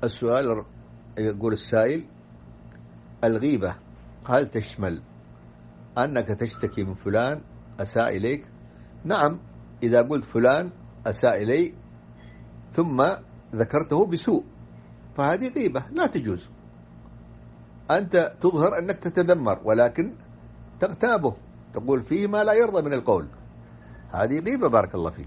السؤال يقول السائل: الغيبة هل تشمل أنك تشتكي من فلان أساء إليك؟ نعم، إذا قلت فلان أساء إلي ثم ذكرته بسوء فهذه غيبة لا تجوز. أنت تظهر أنك تتذمر ولكن تغتابه، تقول فيه ما لا يرضى من القول، هذه غيبة. بارك الله فيك.